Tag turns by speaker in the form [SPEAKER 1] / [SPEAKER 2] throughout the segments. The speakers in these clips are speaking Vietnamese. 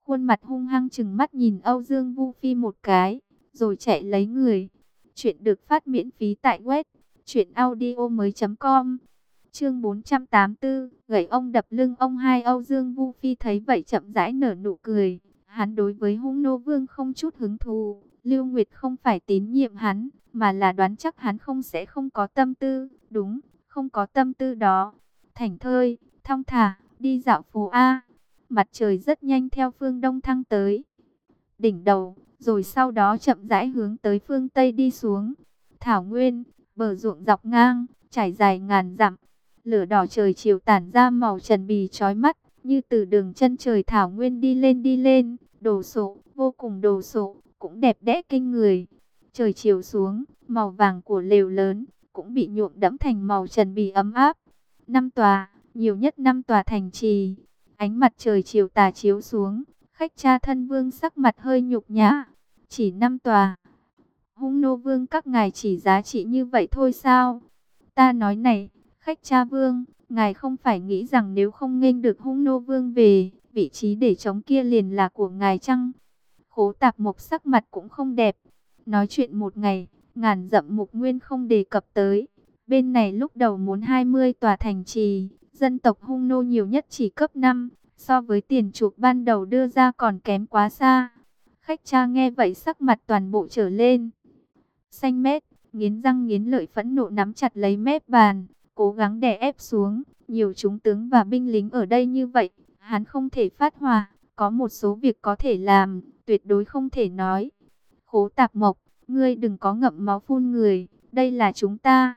[SPEAKER 1] khuôn mặt hung hăng trừng mắt nhìn Âu Dương Vu Phi một cái, rồi chạy lấy người. Chuyện được phát miễn phí tại web truyệnaudiomoi.com. Chương 484, gậy ông đập lưng ông hai. Âu Dương Vu Phi thấy vậy chậm rãi nở nụ cười. Hắn đối với Hung Nô Vương không chút hứng thú. Lưu Nguyệt không phải tín nhiệm hắn, mà là đoán chắc hắn sẽ không có tâm tư. Đúng, không có tâm tư đó. Thảnh thơi, thong thả, đi dạo phố A. Mặt trời rất nhanh theo phương đông thăng tới đỉnh đầu, rồi sau đó chậm rãi hướng tới phương Tây đi xuống. Thảo nguyên, bờ ruộng dọc ngang, trải dài ngàn dặm. Lửa đỏ trời chiều tản ra màu trần bì chói mắt, như từ đường chân trời thảo nguyên đi lên, đồ sộ, vô cùng đồ sộ, cũng đẹp đẽ kinh người. Trời chiều xuống, màu vàng của lều lớn cũng bị nhuộm đẫm thành màu trần bì ấm áp. 5 tòa, nhiều nhất 5 tòa thành trì. Ánh mặt trời chiều tà chiếu xuống, khách cha thân vương sắc mặt hơi nhục nhã. Chỉ 5 tòa. Hung Nô Vương các ngài chỉ giá trị như vậy thôi sao? Ta nói này, khách cha vương, ngài không phải nghĩ rằng nếu không nghênh được Hung Nô Vương về, vị trí để chống kia liền là của ngài chăng? Khố Tạp Mộc sắc mặt cũng không đẹp. Nói chuyện một ngày, ngàn dặm mục nguyên không đề cập tới. Bên này lúc đầu muốn 20 tòa thành trì, dân tộc Hung Nô nhiều nhất chỉ cấp 5, so với tiền chuộc ban đầu đưa ra còn kém quá xa. Khách cha nghe vậy sắc mặt toàn bộ trở lên xanh mét, nghiến răng nghiến lợi phẫn nộ nắm chặt lấy mép bàn, cố gắng đè ép xuống. Nhiều chúng tướng và binh lính ở đây như vậy, hắn không thể phát hỏa. Có một số việc có thể làm, tuyệt đối không thể nói. Khố Tạp Mộc, ngươi đừng có ngậm máu phun người, đây là chúng ta.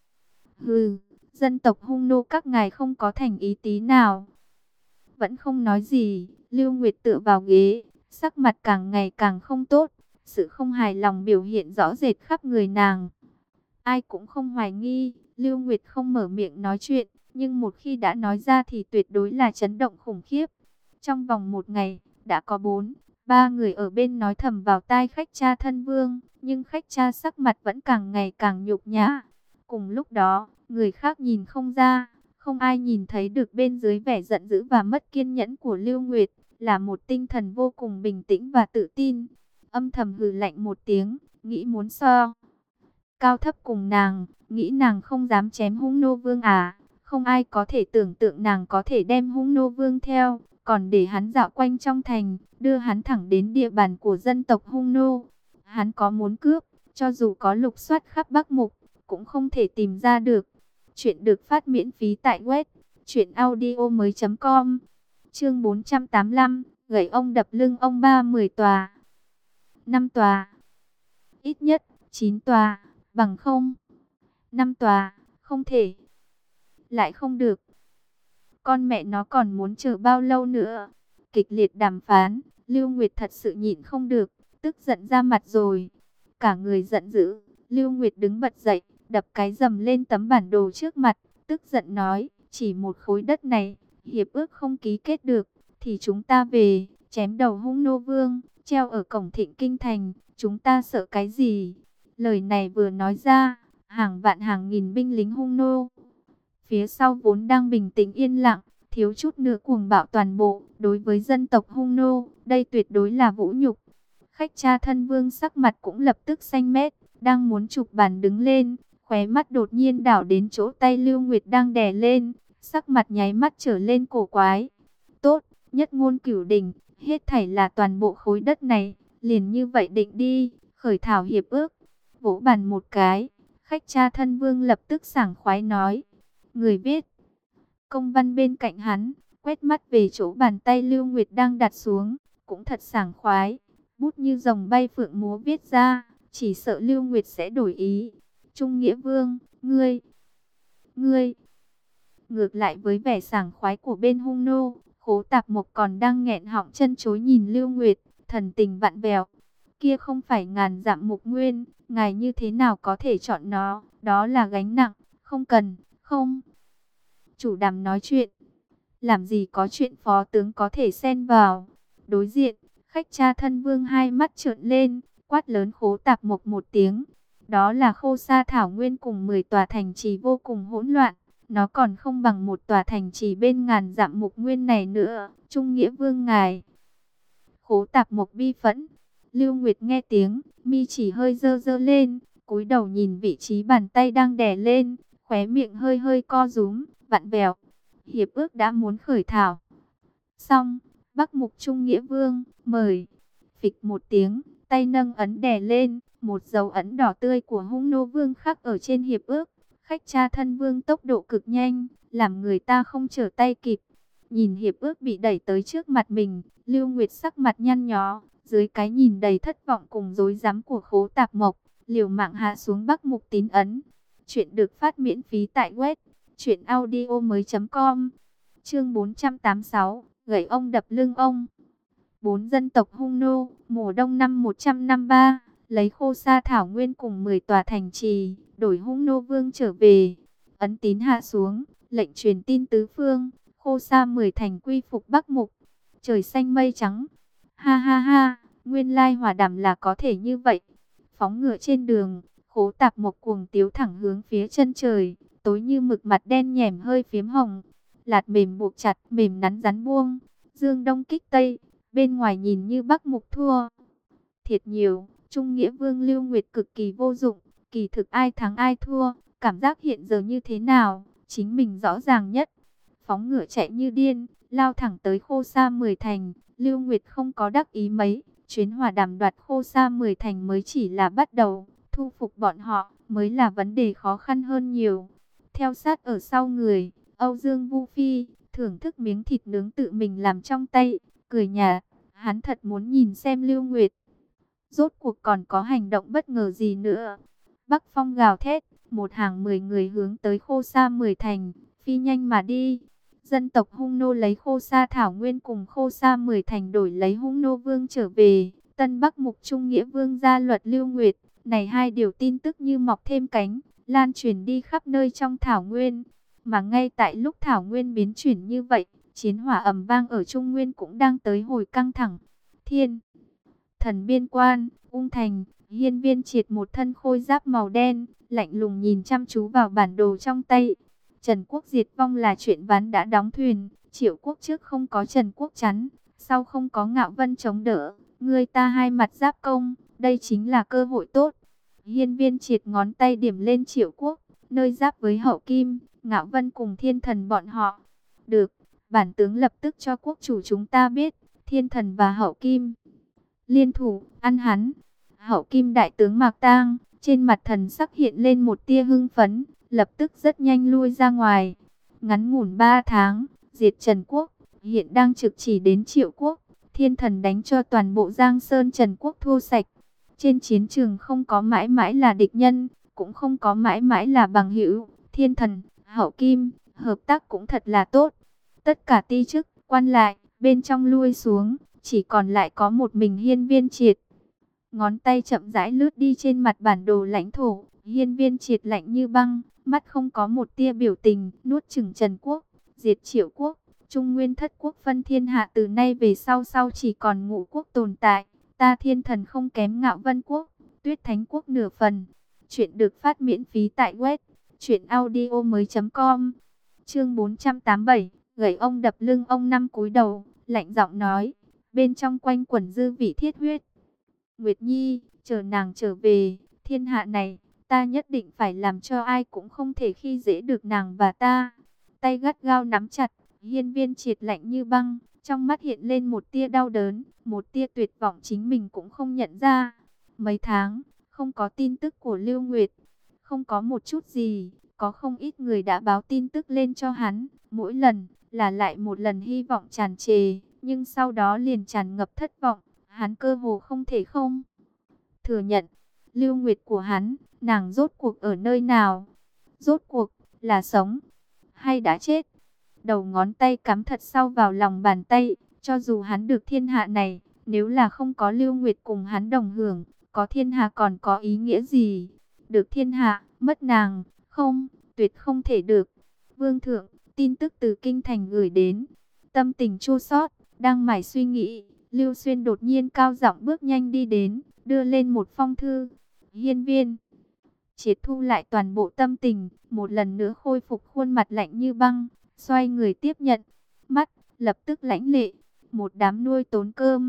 [SPEAKER 1] Hừ, dân tộc Hung Nô các ngài không có thành ý tí nào. Vẫn không nói gì, Lưu Nguyệt tựa vào ghế, sắc mặt càng ngày càng không tốt. Sự không hài lòng biểu hiện rõ rệt khắp người nàng. Ai cũng không hoài nghi, Lưu Nguyệt không mở miệng nói chuyện, nhưng một khi đã nói ra thì tuyệt đối là chấn động khủng khiếp. Trong vòng một ngày, đã có 3 người ở bên nói thầm vào tai khách cha thân vương, nhưng khách cha sắc mặt vẫn càng ngày càng nhục nhã. Cùng lúc đó, người khác nhìn không ra, không ai nhìn thấy được bên dưới vẻ giận dữ và mất kiên nhẫn của Lưu Nguyệt, là một tinh thần vô cùng bình tĩnh và tự tin. Âm thầm hừ lạnh một tiếng, nghĩ muốn so cao thấp cùng nàng, nghĩ nàng không dám chém Hung Nô Vương à. Không ai có thể tưởng tượng nàng có thể đem Hung Nô Vương theo, còn để hắn dạo quanh trong thành, đưa hắn thẳng đến địa bàn của dân tộc Hung Nô. Hắn có muốn cướp, cho dù có lục soát khắp Bắc Mục, cũng không thể tìm ra được. Chuyện được phát miễn phí tại web truyệnaudiomoi.com. Chương 485, gậy ông đập lưng ông 10 tòa. 5 tòa, ít nhất 9 tòa, bằng không. 5 tòa, không thể, lại không được. Con mẹ nó còn muốn chờ bao lâu nữa? Kịch liệt đàm phán, Lưu Nguyệt thật sự nhịn không được, tức giận ra mặt rồi. Cả người giận dữ, Lưu Nguyệt đứng bật dậy, đập cái rầm lên tấm bản đồ trước mặt, tức giận nói, chỉ một khối đất này, hiệp ước không ký kết được, thì chúng ta về, chém đầu Hung Nô Vương, treo ở cổng Thịnh Kinh Thành, chúng ta sợ cái gì? Lời này vừa nói ra, hàng vạn hàng nghìn binh lính Hung Nô phía sau vốn đang bình tĩnh yên lặng, thiếu chút nữa cuồng bạo toàn bộ. Đối với dân tộc Hung Nô, đây tuyệt đối là vũ nhục. Khách cha thân vương sắc mặt cũng lập tức xanh mét, đang muốn chụp bàn đứng lên, khóe mắt đột nhiên đảo đến chỗ tay Lưu Nguyệt đang đè lên, sắc mặt nháy mắt trở lên cổ quái. Tốt, nhất ngôn cửu đỉnh, hết thảy là toàn bộ khối đất này, liền như vậy định đi, khởi thảo hiệp ước. Vỗ bàn một cái, khách cha thân vương lập tức sảng khoái nói. Người viết công văn bên cạnh hắn, quét mắt về chỗ bàn tay Lưu Nguyệt đang đặt xuống, cũng thật sảng khoái. Bút như rồng bay phượng múa viết ra, chỉ sợ Lưu Nguyệt sẽ đổi ý. Trung Nghĩa Vương, ngươi. Ngược lại với vẻ sảng khoái của bên Hung Nô, Khố Tạp Mộc còn đang nghẹn họng chân chối nhìn Lưu Nguyệt, thần tình vặn vẹo. Kia không phải ngàn dặm mục nguyên, ngài như thế nào có thể chọn nó, đó là gánh nặng, không cần, không. Chủ đàm nói chuyện, làm gì có chuyện phó tướng có thể xen vào. Đối diện, khách cha thân vương hai mắt trợn lên, quát lớn Khố Tạp Mộc một tiếng. Đó là Khô Sa Thảo Nguyên cùng 10 tòa thành trì vô cùng hỗn loạn. Nó còn không bằng một tòa thành trì bên ngàn dặm mục nguyên này nữa. Trung Nghĩa Vương ngài, Khố Tạp Mộc bi phẫn. Lưu Nguyệt nghe tiếng, mi chỉ hơi dơ dơ lên, cúi đầu nhìn vị trí bàn tay đang đè lên, khóe miệng hơi hơi co rúm, vặn vẹo. Hiệp ước đã muốn khởi thảo. Xong, Bắc Mục Trung Nghĩa Vương, mời. Phịch một tiếng, tay nâng ấn đè lên, một dấu ấn đỏ tươi của Hung Nô Vương khắc ở trên hiệp ước. Khách cha thân vương tốc độ cực nhanh, làm người ta không trở tay kịp. Nhìn hiệp ước bị đẩy tới trước mặt mình, Lưu Nguyệt sắc mặt nhăn nhó, dưới cái nhìn đầy thất vọng cùng rối rắm của Khố Tạp Mộc, liều mạng hạ xuống Bắc Mục tín ấn. Chuyện được phát miễn phí tại web truyệnaudiomoi.com. Chương 486, gậy ông đập lưng ông. Bốn dân tộc Hung Nô, mùa đông năm 153, lấy Khô Sa thảo nguyên cùng 10 tòa thành trì, đổi Hung Nô Vương trở về. Ấn tín hạ xuống, lệnh truyền tin tứ phương, Khô Sa 10 thành quy phục Bắc Mục. Trời xanh mây trắng. Ha ha ha, nguyên lai hòa đàm là có thể như vậy. Phóng ngựa trên đường, Khố Tạp Mộc cuồng tiếu thẳng hướng phía chân trời, tối như mực mặt đen nhẻm hơi phiếm hồng. Lạt mềm buộc chặt, mềm nắn rắn buông, dương đông kích tây, bên ngoài nhìn như Bắc Mục thua thiệt nhiều. Trung Nghĩa Vương Lưu Nguyệt cực kỳ vô dụng, kỳ thực ai thắng ai thua, cảm giác hiện giờ như thế nào, chính mình rõ ràng nhất. Phóng ngựa chạy như điên, lao thẳng tới Khô Sa 10 thành. Lưu Nguyệt không có đắc ý mấy, chuyến hòa đàm đoạt Khô Sa 10 thành mới chỉ là bắt đầu, thu phục bọn họ mới là vấn đề khó khăn hơn nhiều. Theo sát ở sau người, Âu Dương Vu Phi thưởng thức miếng thịt nướng tự mình làm trong tay, cười nhạt. Hắn thật muốn nhìn xem Lưu Nguyệt rốt cuộc còn có hành động bất ngờ gì nữa. Bắc Phong gào thét, một hàng 10 người hướng tới Khô Sa 10 thành, phi nhanh mà đi. Dân tộc Hung Nô lấy Khô Sa thảo nguyên cùng Khô Sa 10 thành đổi lấy Hung Nô Vương trở về. Tân Bắc Mục Trung Nghĩa Vương ra luật Lưu Nguyệt. Này hai điều tin tức như mọc thêm cánh, lan truyền đi khắp nơi trong thảo nguyên. Mà ngay tại lúc thảo nguyên biến chuyển như vậy, chiến hỏa ầm vang ở Trung Nguyên cũng đang tới hồi căng thẳng. Thiên Thần biên quan, Ung Thành, Hiên Viên Triệt một thân khôi giáp màu đen, lạnh lùng nhìn chăm chú vào bản đồ trong tay. Trần Quốc diệt vong là chuyện ván đã đóng thuyền, Triệu Quốc trước không có Trần Quốc chắn, sau không có Ngạo Vân chống đỡ, người ta hai mặt giáp công, đây chính là cơ hội tốt. Hiên Viên Triệt ngón tay điểm lên Triệu Quốc, nơi giáp với Hậu Kim, Ngạo Vân cùng Thiên Thần bọn họ. Được, bản tướng lập tức cho quốc chủ chúng ta biết, Thiên Thần và Hậu Kim liên thủ, ăn hắn. Hậu Kim đại tướng Mạc Tang, trên mặt thần sắc hiện lên một tia hưng phấn, lập tức rất nhanh lui ra ngoài. Ngắn ngủn 3 tháng, diệt Trần Quốc, hiện đang trực chỉ đến Triệu Quốc. Thiên Thần đánh cho toàn bộ Giang Sơn Trần Quốc thua sạch. Trên chiến trường không có mãi mãi là địch nhân, cũng không có mãi mãi là bằng hữu. Thiên Thần, Hậu Kim, hợp tác cũng thật là tốt. Tất cả ti chức, quan lại, bên trong lui xuống, chỉ còn lại có một mình Hiên Viên Triệt. Ngón tay chậm rãi lướt đi trên mặt bản đồ lãnh thổ, Hiên Viên Triệt lạnh như băng, mắt không có một tia biểu tình, nuốt chửng Trần Quốc, diệt Triệu Quốc, Trung Nguyên thất quốc phân thiên hạ từ nay về sau chỉ còn Ngũ Quốc tồn tại, ta Thiên Thần không kém Ngạo Vân Quốc, Tuyết Thánh Quốc nửa phần. Chuyện được phát miễn phí tại web truyệnaudiomoi.com. Chương 487, gậy ông đập lưng ông năm cúi đầu, lạnh giọng nói, bên trong quanh quẩn dư vị thiết huyết. Nguyệt Nhi, chờ nàng trở về, thiên hạ này, ta nhất định phải làm cho ai cũng không thể khi dễ được nàng và ta. Tay gắt gao nắm chặt, Hiên Viên Triệt lạnh như băng, trong mắt hiện lên một tia đau đớn, một tia tuyệt vọng chính mình cũng không nhận ra. Mấy tháng, không có tin tức của Lưu Nguyệt, không có một chút gì, có không ít người đã báo tin tức lên cho hắn, mỗi lần là lại một lần hy vọng tràn trề, nhưng sau đó liền tràn ngập thất vọng. Hắn cơ hồ không thể không thừa nhận, Lưu Nguyệt của hắn, nàng rốt cuộc ở nơi nào? Rốt cuộc là sống hay đã chết? Đầu ngón tay cắm thật sâu vào lòng bàn tay, cho dù hắn được thiên hạ này, nếu là không có Lưu Nguyệt cùng hắn đồng hưởng, có thiên hạ còn có ý nghĩa gì? Được thiên hạ, mất nàng, không, tuyệt không thể được. Vương thượng, tin tức từ kinh thành gửi đến, tâm tình chua xót, đang mải suy nghĩ. Lưu Xuyên đột nhiên cao giọng bước nhanh đi đến, đưa lên một phong thư. Hiên Viên Triệt thu lại toàn bộ tâm tình, một lần nữa khôi phục khuôn mặt lạnh như băng, xoay người tiếp nhận, mắt lập tức lãnh lệ, một đám nuôi tốn cơm.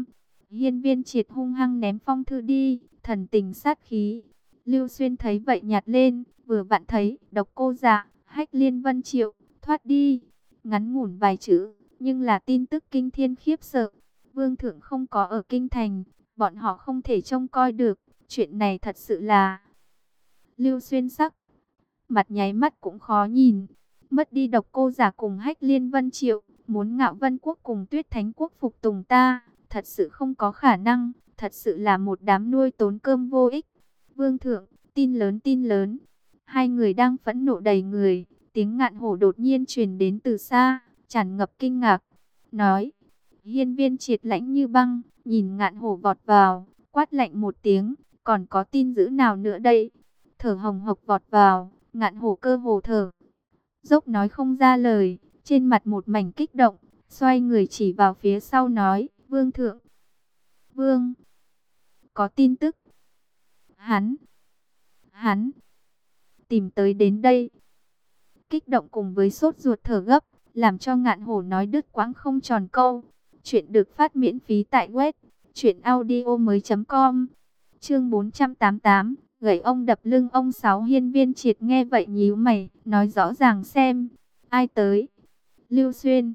[SPEAKER 1] Hiên Viên Triệt hung hăng ném phong thư đi, thần tình sát khí. Lưu Xuyên thấy vậy nhặt lên, vừa vặn thấy Độc Cô Dạ, Hách Liên Vân Triệu thoát đi. Ngắn ngủn vài chữ, nhưng là tin tức kinh thiên khiếp sợ. Vương thượng không có ở kinh thành, bọn họ không thể trông coi được. Chuyện này thật sự là... Lưu Xuyên sắc mặt nháy mắt cũng khó nhìn. Mất đi Độc Cô Giả cùng Hách Liên Vân Triệu, muốn Ngạo Vân Quốc cùng Tuyết Thánh Quốc phục tùng ta, thật sự không có khả năng, thật sự là một đám nuôi tốn cơm vô ích. Vương thượng, tin lớn tin lớn. Hai người đang phẫn nộ đầy người, tiếng Ngạn Hổ đột nhiên truyền đến từ xa, tràn ngập kinh ngạc. Nói, Hiên Viên Triệt lãnh như băng, nhìn Ngạn Hổ vọt vào, quát lạnh một tiếng, còn có tin dữ nào nữa đây? Thở hồng hộc vọt vào, Ngạn Hổ cơ hồ thở dốc nói không ra lời, trên mặt một mảnh kích động, xoay người chỉ vào phía sau nói, Vương thượng, Vương, có tin tức. Hắn, tìm tới đến đây. Kích động cùng với sốt ruột thở gấp, làm cho Ngạn Hổ nói đứt quãng không tròn câu. Chuyện được phát miễn phí tại web truyệnaudiomoi.com. Chương 488, gậy ông đập lưng ông. Sáu. Hiên Viên Triệt nghe vậy nhíu mày, nói rõ ràng xem, ai tới? Lưu Xuyên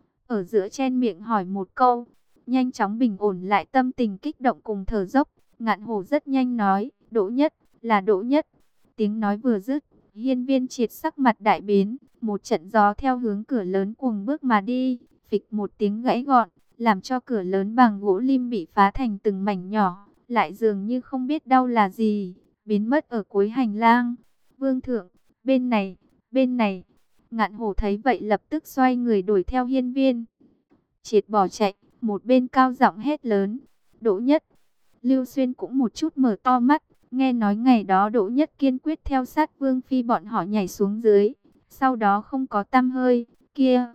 [SPEAKER 1] ở giữa chen miệng hỏi một câu, nhanh chóng bình ổn lại tâm tình kích động cùng thở dốc. Ngạn Hổ rất nhanh nói, Đỗ Nhất, là Đỗ Nhất. Tiếng nói vừa dứt, Hiên Viên Triệt sắc mặt đại biến, một trận gió theo hướng cửa lớn cuồng bước mà đi, phịch một tiếng gãy gọn, làm cho cửa lớn bằng gỗ lim bị phá thành từng mảnh nhỏ, lại dường như không biết đau là gì, biến mất ở cuối hành lang. Vương thượng, bên này, bên này. Ngạn Hổ thấy vậy lập tức xoay người đuổi theo Hiên Viên Triệt bỏ chạy, một bên cao giọng hét lớn, Đỗ Nhất. Lưu Xuyên cũng một chút mở to mắt, nghe nói ngày đó Đỗ Nhất kiên quyết theo sát Vương Phi bọn họ nhảy xuống dưới, sau đó không có tăm hơi, kia.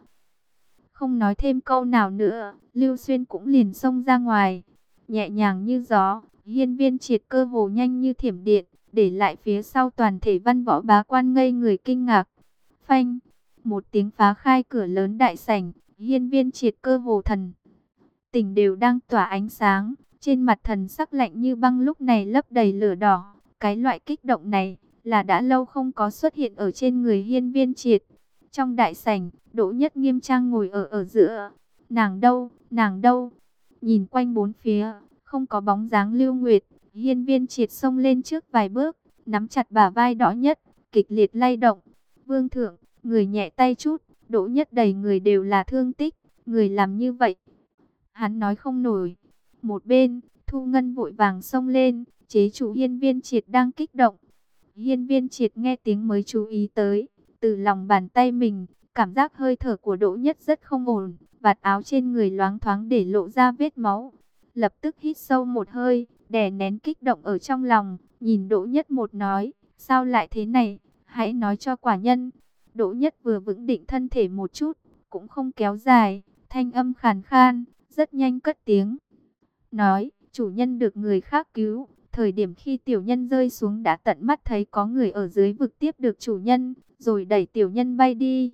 [SPEAKER 1] Không nói thêm câu nào nữa, Lưu Xuyên cũng liền xông ra ngoài, nhẹ nhàng như gió. Hiên Viên Triệt cơ hồ nhanh như thiểm điện, để lại phía sau toàn thể văn võ bá quan ngây người kinh ngạc. Phanh, một tiếng phá khai cửa lớn đại sảnh, Hiên Viên Triệt cơ hồ thần tình đều đang tỏa ánh sáng, trên mặt thần sắc lạnh như băng lúc này lấp đầy lửa đỏ. Cái loại kích động này là đã lâu không có xuất hiện ở trên người Hiên Viên Triệt. Trong đại sảnh, Đỗ Nhất nghiêm trang ngồi ở giữa. Nàng đâu, nàng đâu? Nhìn quanh bốn phía, không có bóng dáng Lưu Nguyệt. Hiên Viên Triệt xông lên trước vài bước, nắm chặt bả vai Đỗ Nhất, kịch liệt lay động. Vương thượng, người nhẹ tay chút. Đỗ Nhất đầy người đều là thương tích, người làm như vậy hắn nói không nổi. Một bên, Thu Ngân vội vàng xông lên, chế trụ Hiên Viên Triệt đang kích động. Hiên Viên Triệt nghe tiếng mới chú ý tới, từ lòng bàn tay mình, cảm giác hơi thở của Đỗ Nhất rất không ổn, vạt áo trên người loáng thoáng để lộ ra vết máu. Lập tức hít sâu một hơi, đè nén kích động ở trong lòng, nhìn Đỗ Nhất một nói, sao lại thế này, hãy nói cho quả nhân. Đỗ Nhất vừa vững định thân thể một chút, cũng không kéo dài, thanh âm khàn khan, rất nhanh cất tiếng. Nói, chủ nhân được người khác cứu, thời điểm khi tiểu nhân rơi xuống đã tận mắt thấy có người ở dưới vực tiếp được chủ nhân, rồi đẩy tiểu nhân bay đi.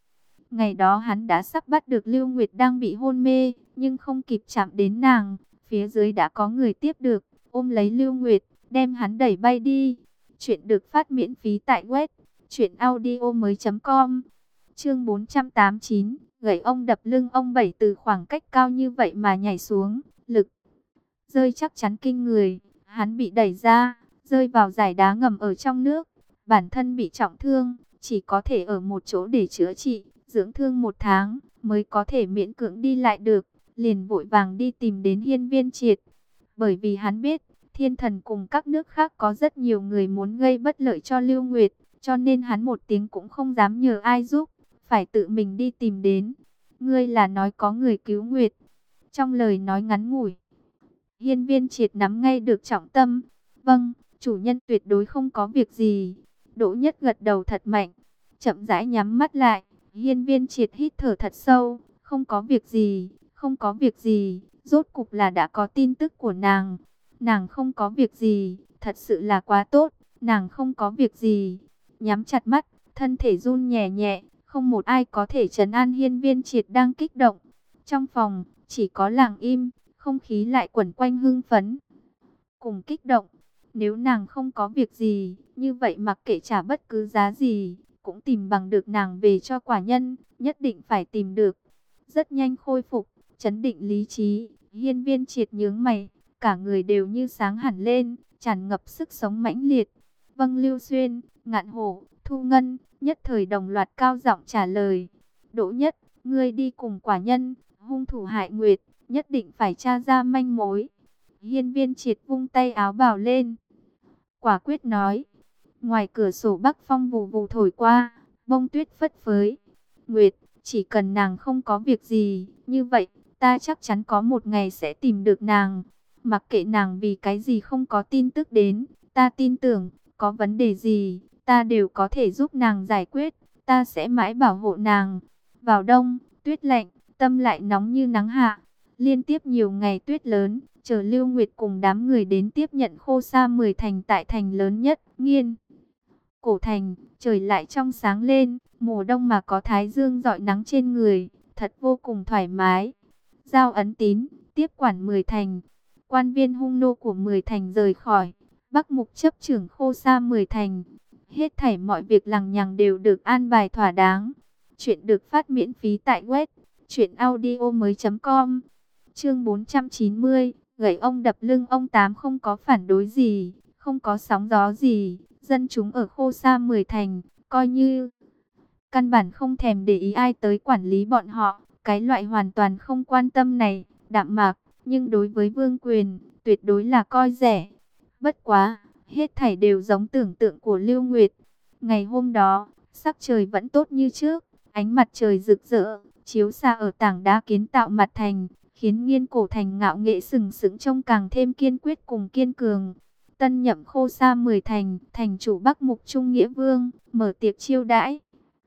[SPEAKER 1] Ngày đó hắn đã sắp bắt được Lưu Nguyệt đang bị hôn mê, nhưng không kịp chạm đến nàng, phía dưới đã có người tiếp được, ôm lấy Lưu Nguyệt, đem hắn đẩy bay đi. Chuyện được phát miễn phí tại web truyệnaudiomoi.com. Chương 489, gậy ông đập lưng ông. Bảy. Từ khoảng cách cao như vậy mà nhảy xuống, lực rơi chắc chắn kinh người. Hắn bị đẩy ra, rơi vào dải đá ngầm ở trong nước. Bản thân bị trọng thương, chỉ có thể ở một chỗ để chữa trị, dưỡng thương 1 tháng mới có thể miễn cưỡng đi lại được. Liền vội vàng đi tìm đến Hiên Viên Triệt, bởi vì hắn biết Thiên Thần cùng các nước khác có rất nhiều người muốn gây bất lợi cho Lưu Nguyệt, cho nên hắn một tiếng cũng không dám nhờ ai giúp, phải tự mình đi tìm đến. Ngươi là nói có người cứu Nguyệt? Trong lời nói ngắn ngủi, Hiên Viên Triệt nắm ngay được trọng tâm. Vâng, chủ nhân tuyệt đối không có việc gì. Đỗ Nhất gật đầu thật mạnh, chậm rãi nhắm mắt lại. Hiên Viên Triệt hít thở thật sâu, không có việc gì, không có việc gì. Rốt cục là đã có tin tức của nàng. Nàng không có việc gì, thật sự là quá tốt, nàng không có việc gì. Nhắm chặt mắt, thân thể run nhẹ nhẹ, không một ai có thể trấn an Hiên Viên Triệt đang kích động. Trong phòng, chỉ có lặng im, không khí lại quẩn quanh hưng phấn, cùng kích động. Nếu nàng không có việc gì, như vậy mặc kệ trả bất cứ giá gì, cũng tìm bằng được nàng về cho quả nhân, nhất định phải tìm được. Rất nhanh khôi phục, trấn định lý trí, Hiên Viên Triệt nhướng mày, cả người đều như sáng hẳn lên, tràn ngập sức sống mãnh liệt. Vâng Lưu Xuyên, Ngạn Hổ, Thu Ngân, nhất thời đồng loạt cao giọng trả lời. Đỗ Nhất, ngươi đi cùng quả nhân, hung thủ hại Nguyệt, nhất định phải tra ra manh mối. Hiên Viên Triệt vung tay áo bào lên, quả quyết nói. Ngoài cửa sổ bắc phong vù vù thổi qua, bông tuyết phất phới. Nguyệt, chỉ cần nàng không có việc gì, như vậy, ta chắc chắn có một ngày sẽ tìm được nàng. Mặc kệ nàng vì cái gì không có tin tức đến, ta tin tưởng, có vấn đề gì, ta đều có thể giúp nàng giải quyết, ta sẽ mãi bảo hộ nàng. Vào đông, tuyết lạnh, tâm lại nóng như nắng hạ. Liên tiếp nhiều ngày tuyết lớn, chờ Lưu Nguyệt cùng đám người đến tiếp nhận Khô Sa 10 thành tại thành lớn nhất, Nghiên Cổ thành. Trời lại trong sáng lên, mùa đông mà có thái dương rọi nắng trên người, thật vô cùng thoải mái. Giao ấn tín, tiếp quản 10 thành. Quan viên hung nô của 10 thành rời khỏi, Bắc Mục chấp trưởng Khô Sa 10 thành. Hết thảy mọi việc lằng nhằng đều được an bài thỏa đáng. Chuyện được phát miễn phí tại web truyệnaudiomoi.com. Chương 490, gậy ông đập lưng ông Tám. Không có phản đối gì, không có sóng gió gì, dân chúng ở Khô Sa 10 thành, coi như căn bản không thèm để ý ai tới quản lý bọn họ. Cái loại hoàn toàn không quan tâm này, đạm mạc, nhưng đối với vương quyền, tuyệt đối là coi rẻ. Bất quá, hết thảy đều giống tưởng tượng của Lưu Nguyệt. Ngày hôm đó, sắc trời vẫn tốt như trước, ánh mặt trời rực rỡ, chiếu xa ở tảng đá kiến tạo mặt thành, khiến Nghiên Cổ thành ngạo nghễ sừng sững trông càng thêm kiên quyết cùng kiên cường. Tân nhậm Khô Sa 10 thành, thành chủ Bắc Mục Trung Nghĩa Vương, mở tiệc chiêu đãi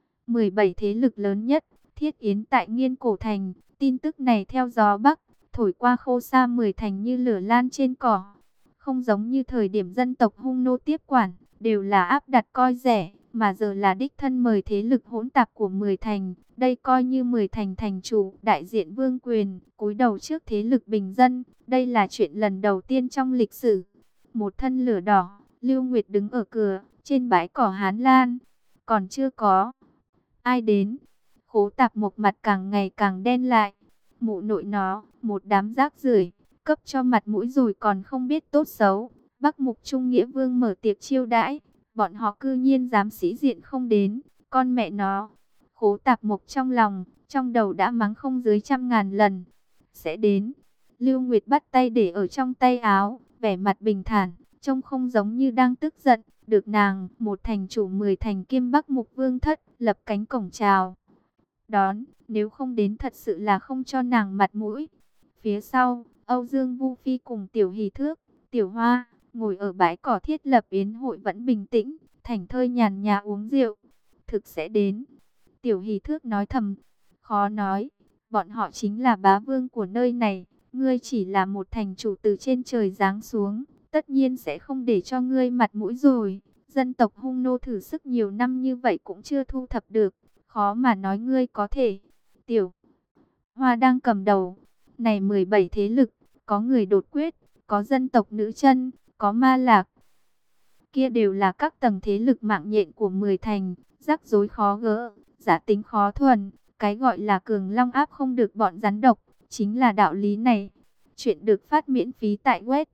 [SPEAKER 1] 17 thế lực lớn nhất, thiết yến tại Nghiên Cổ thành. Tin tức này theo gió Bắc, thổi qua Khô Sa 10 thành như lửa lan trên cỏ. Không giống như thời điểm dân tộc hung nô tiếp quản, đều là áp đặt coi rẻ, mà giờ là đích thân mời thế lực hỗn tạp của 10 thành. Đây coi như 10 thành thành chủ, đại diện vương quyền, cúi đầu trước thế lực bình dân. Đây là chuyện lần đầu tiên trong lịch sử. Một thân lửa đỏ, Lưu Nguyệt đứng ở cửa, trên bãi cỏ Hán Lan. Còn chưa có ai đến, Khố Tạp Mộc mặt càng ngày càng đen lại. Mụ nội nó, một đám rác rưởi, cấp cho mặt mũi rồi còn không biết tốt xấu. Bắc Mục Trung Nghĩa Vương mở tiệc chiêu đãi, bọn họ cư nhiên dám sĩ diện không đến, con mẹ nó. Khố Tạp Mộc trong lòng, trong đầu đã mắng không dưới 100.000 lần. Sẽ đến. Lưu Nguyệt bắt tay để ở trong tay áo, vẻ mặt bình thản, trông không giống như đang tức giận. Được nàng, một thành chủ 10 thành kiêm Bắc Mục Vương thất, lập cánh cổng chào đón, nếu không đến thật sự là không cho nàng mặt mũi. Phía sau, Âu Dương Vu Phi cùng Tiểu Hỷ Thước, Tiểu Hoa, ngồi ở bãi cỏ thiết lập yến hội vẫn bình tĩnh, thảnh thơi nhàn nhã uống rượu. Thực sẽ đến. Tiểu Hỷ Thước nói thầm, khó nói, bọn họ chính là bá vương của nơi này, ngươi chỉ là một thành chủ từ trên trời giáng xuống, tất nhiên sẽ không để cho ngươi mặt mũi rồi. Dân tộc hung nô thử sức nhiều năm như vậy cũng chưa thu thập được, khó mà nói ngươi có thể. Tiểu Hoa đang cầm đầu, này 17 thế lực, có người đột quyết, có dân tộc nữ chân, có ma lạc. Kia đều là các tầng thế lực mạng nhện của 10 thành, rắc rối khó gỡ, giả tính khó thuần. Cái gọi là cường long áp không được bọn rắn độc, chính là đạo lý này. Chuyện được phát miễn phí tại web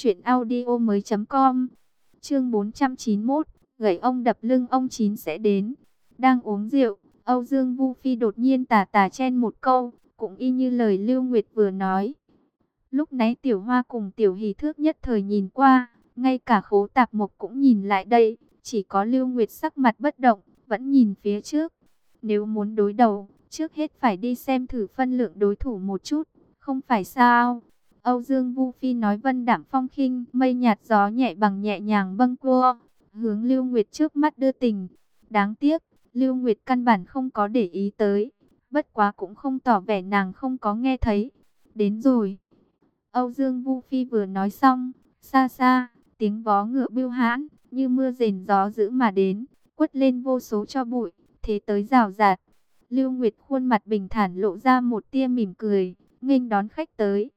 [SPEAKER 1] truyệnaudiomoi.com. Chương 491, gậy ông đập lưng ông Chín sẽ đến. Đang uống rượu, Âu Dương Vu Phi đột nhiên tà tà chen một câu, cũng y như lời Lưu Nguyệt vừa nói. Lúc nãy Tiểu Hoa cùng Tiểu Hỷ Thước nhất thời nhìn qua, ngay cả Khố Tạp Mộc cũng nhìn lại đây, chỉ có Lưu Nguyệt sắc mặt bất động, vẫn nhìn phía trước. Nếu muốn đối đầu, trước hết phải đi xem thử phân lượng đối thủ một chút, không phải sao? Âu Dương Vu Phi nói vân đạm phong khinh, mây nhạt gió nhẹ bằng nhẹ nhàng bâng quơ, hướng Lưu Nguyệt trước mắt đưa tình. Đáng tiếc, Lưu Nguyệt căn bản không có để ý tới, bất quá cũng không tỏ vẻ nàng không có nghe thấy. Đến rồi. Âu Dương Vu Phi vừa nói xong, xa xa, tiếng vó ngựa bưu hãn, như mưa rền gió dữ mà đến, quất lên vô số tro bụi, thế tới rào rạt. Lưu Nguyệt khuôn mặt bình thản lộ ra một tia mỉm cười, nghênh đón khách tới.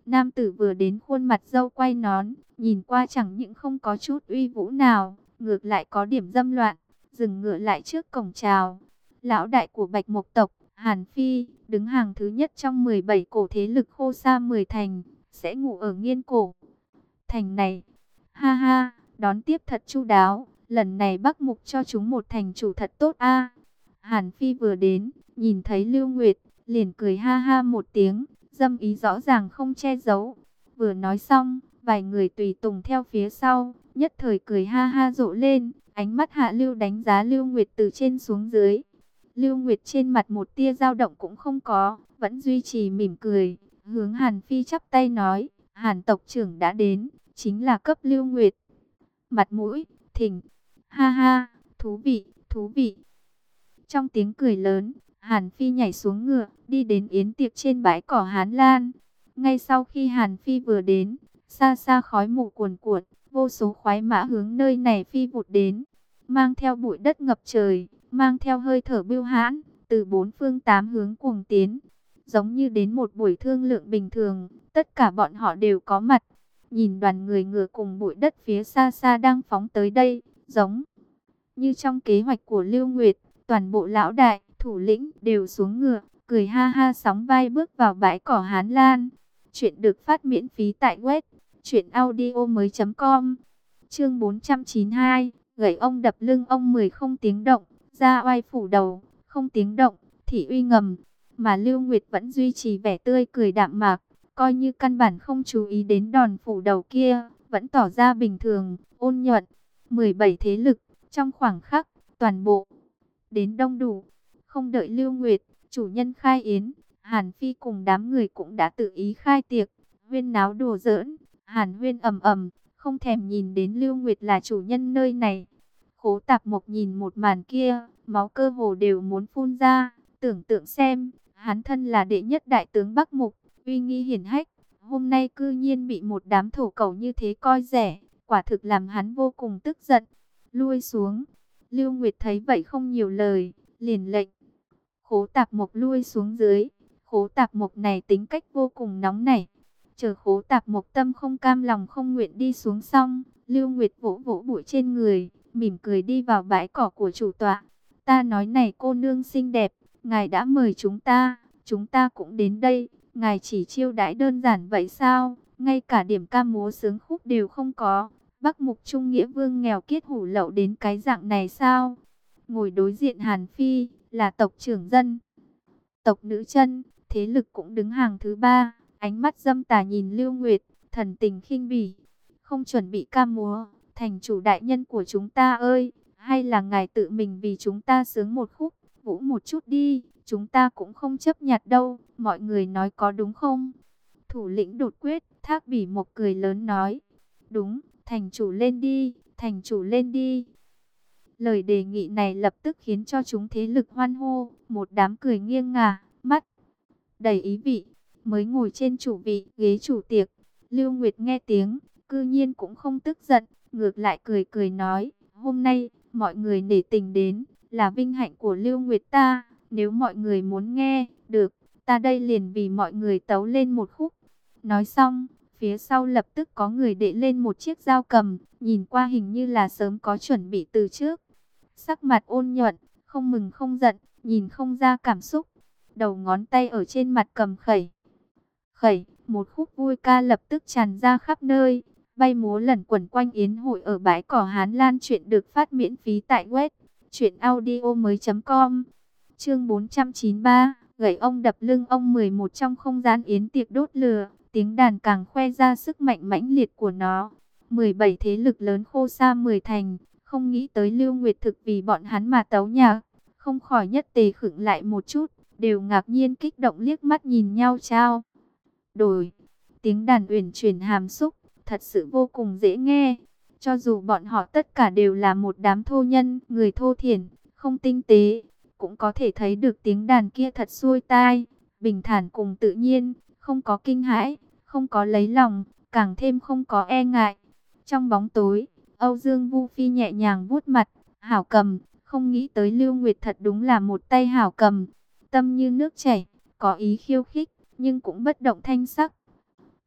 [SPEAKER 1] Nam tử vừa đến khuôn mặt râu quay nón, nhìn qua chẳng những không có chút uy vũ nào, ngược lại có điểm dâm loạn, dừng ngựa lại trước cổng chào. Lão đại của Bạch Mộc tộc, Hàn Phi, đứng hàng thứ nhất trong 17 cổ thế lực Khô Sa 10 thành, sẽ ngủ ở Nghiên Cổ thành này. Ha ha, đón tiếp thật chu đáo, lần này Bắc Mục cho chúng một thành chủ thật tốt a. Hàn Phi vừa đến, nhìn thấy Lưu Nguyệt, liền cười ha ha một tiếng, dâm ý rõ ràng không che giấu. Vừa nói xong, vài người tùy tùng theo phía sau, nhất thời cười ha ha rộ lên, ánh mắt hạ lưu đánh giá Lưu Nguyệt từ trên xuống dưới. Lưu Nguyệt trên mặt một tia dao động cũng không có, vẫn duy trì mỉm cười, hướng Hàn Phi chắp tay nói, Hàn tộc trưởng đã đến, chính là cấp Lưu Nguyệt. Mặt mũi, thỉnh, ha ha, thú vị, thú vị. Trong tiếng cười lớn, Hàn Phi nhảy xuống ngựa, đi đến yến tiệc trên bãi cỏ Hán Lan. Ngay sau khi Hàn Phi vừa đến, xa xa khói mù cuồn cuộn, vô số khoái mã hướng nơi này phi vụt đến, mang theo bụi đất ngập trời, mang theo hơi thở bưu hãn, từ bốn phương tám hướng cuồng tiến, giống như đến một buổi thương lượng bình thường, tất cả bọn họ đều có mặt. Nhìn đoàn người ngựa cùng bụi đất phía xa xa đang phóng tới đây, giống như trong kế hoạch của Lưu Nguyệt, toàn bộ lão đại, thủ lĩnh đều xuống ngựa, cười ha ha sóng vai bước vào bãi cỏ Hán Lan. Chuyện được phát miễn phí tại web truyệnaudiomoi.com. Chương 492, gậy ông đập lưng ông 10 không tiếng động, ra oai phủ đầu, không tiếng động, thị uy ngầm. Mà Lưu Nguyệt vẫn duy trì vẻ tươi cười đạm mạc, coi như căn bản không chú ý đến đòn phủ đầu kia, vẫn tỏ ra bình thường, ôn nhuận. 17 thế lực, trong khoảng khắc, toàn bộ đến đông đủ. Không đợi Lưu Nguyệt, chủ nhân khai yến, Hàn Phi cùng đám người cũng đã tự ý khai tiệc, huyên náo đùa giỡn, hàn huyên ầm ầm, không thèm nhìn đến Lưu Nguyệt là chủ nhân nơi này. Khố Tạp Mộc nhìn một màn kia, máu cơ hồ đều muốn phun ra, tưởng tượng xem, hắn thân là đệ nhất đại tướng Bắc Mục, uy nghi hiển hách, hôm nay cư nhiên bị một đám thổ cẩu như thế coi rẻ, quả thực làm hắn vô cùng tức giận. Lui xuống. Lưu Nguyệt thấy vậy không nhiều lời, liền lệnh Khố Tạp Mộc lui xuống dưới. Khố Tạp Mộc này tính cách vô cùng nóng nảy, chờ Khố Tạp Mộc tâm không cam lòng không nguyện đi xuống xong, Lưu Nguyệt vỗ vỗ bụi trên người, mỉm cười đi vào bãi cỏ của chủ tọa. Ta nói này cô nương xinh đẹp, ngài đã mời chúng ta cũng đến đây, ngài chỉ chiêu đãi đơn giản vậy sao? Ngay cả điểm ca múa sướng khúc đều không có. Bắc Mục Trung Nghĩa Vương nghèo kiết hủ lậu đến cái dạng này sao? Ngồi đối diện Hàn Phi là tộc trưởng dân tộc Nữ Chân, thế lực cũng đứng hàng thứ 3, ánh mắt dâm tà nhìn Lưu Nguyệt, thần tình khinh bỉ. Không chuẩn bị ca múa, thành chủ đại nhân của chúng ta ơi, hay là ngài tự mình vì chúng ta sướng một khúc, vũ một chút đi, chúng ta cũng không chấp nhặt đâu, mọi người nói có đúng không? Thủ lĩnh đột quyết, Thác Bỉ Mộc cười lớn nói, đúng, thành chủ lên đi, thành chủ lên đi. Lời đề nghị này lập tức khiến cho chúng thế lực hoan hô, một đám cười nghiêng ngả, mắt đầy ý vị, mới ngồi trên chủ vị, ghế chủ tiệc. Lưu Nguyệt nghe tiếng, cư nhiên cũng không tức giận, ngược lại cười cười nói, hôm nay, mọi người nể tình đến, là vinh hạnh của Lưu Nguyệt ta, nếu mọi người muốn nghe, được, ta đây liền vì mọi người tấu lên một khúc. Nói xong, phía sau lập tức có người đệ lên một chiếc dao cầm, nhìn qua hình như là sớm có chuẩn bị từ trước. Sắc mặt ôn nhuận, không mừng không giận, nhìn không ra cảm xúc. Đầu ngón tay ở trên mặt cầm khẩy. Khẩy, một khúc vui ca lập tức tràn ra khắp nơi, bay múa lẩn quẩn quanh yến hội ở bãi cỏ Hán Lan. Chuyện được phát miễn phí tại web truyệnaudiomoi.com. Chương 493, gậy ông đập lưng ông 11 trong không gian yến tiệc đốt lửa, tiếng đàn càng khoe ra sức mạnh mãnh liệt của nó. 17 thế lực lớn Khô Sa 10 thành, không nghĩ tới Lưu Nguyệt thực vì bọn hắn mà tấu nhạc, không khỏi nhất tề khựng lại một chút, đều ngạc nhiên kích động liếc mắt nhìn nhau trao đổi. Tiếng đàn uyển chuyển hàm xúc, thật sự vô cùng dễ nghe. Cho dù bọn họ tất cả đều là một đám thô nhân, người thô thiển, không tinh tế, cũng có thể thấy được tiếng đàn kia thật xuôi tai, bình thản cùng tự nhiên, không có kinh hãi, không có lấy lòng, càng thêm không có e ngại. Trong bóng tối, Âu Dương Vu Phi nhẹ nhàng vuốt mặt, hảo cầm, không nghĩ tới Lưu Nguyệt thật đúng là một tay hảo cầm, tâm như nước chảy, có ý khiêu khích, nhưng cũng bất động thanh sắc.